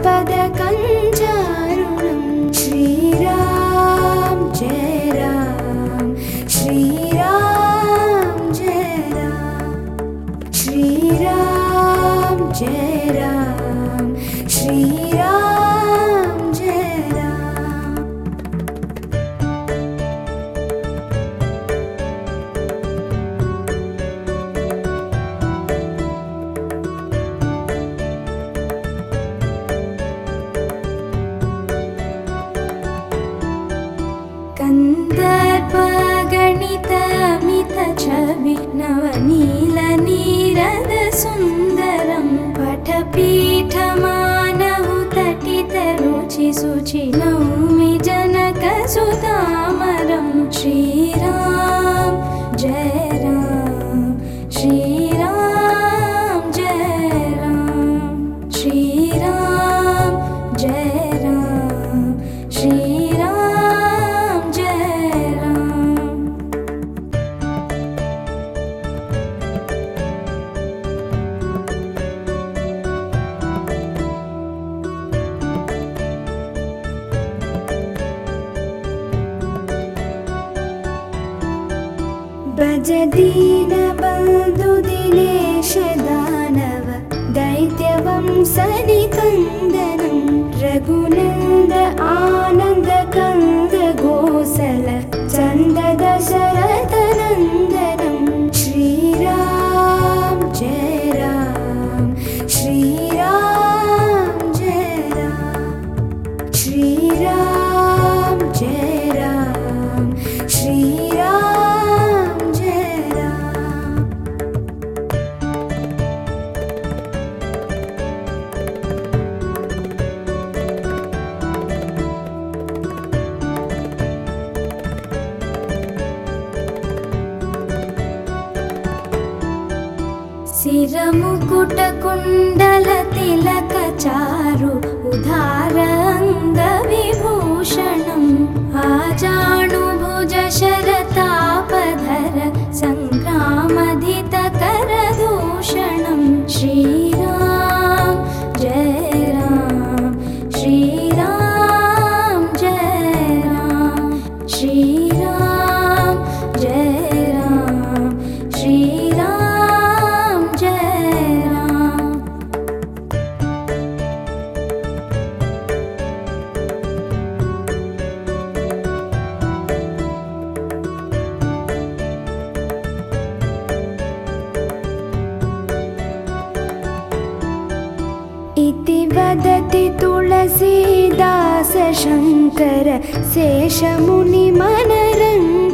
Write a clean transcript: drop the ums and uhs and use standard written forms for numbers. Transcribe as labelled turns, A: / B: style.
A: पदकञ्चारुणं श्रीराम जय राम श्रीराम जय राम श्रीराम जय राम श्रीराम जय राम। कन्दर्पगणितमितछवि नवनीलनीरदसुन्दरं पठपीठमानहु तटितरुचिशुचि नौमि जनकसुतामरं श्रीराम जय राम श्रीराम जय राम श्रीराम जय राम श्रीराम जय राम। भज दीनबन्धु दिनेश दानव दैत्यवंशनिकन्दनं रघुनन्द आनन्द कंद गोसल चन्द दशरथनन्दनं श्रीराम जय राम श्रीराम जय राम श्रीराम जय राम श्रीराम जय राम। शिरमुकुटकुण्डलतिलकचारु उदाराङ्गविभूषणम् आजानुभुज शरतापधर सङ्ग्रामधितकरदूषणं श्रीराम जय राम श्रीराम जय राम श्रीराम जय राम श्रीराम जय राम। इति वदति तुलसीदास शङ्कर शेषमुनिमनरङ्ग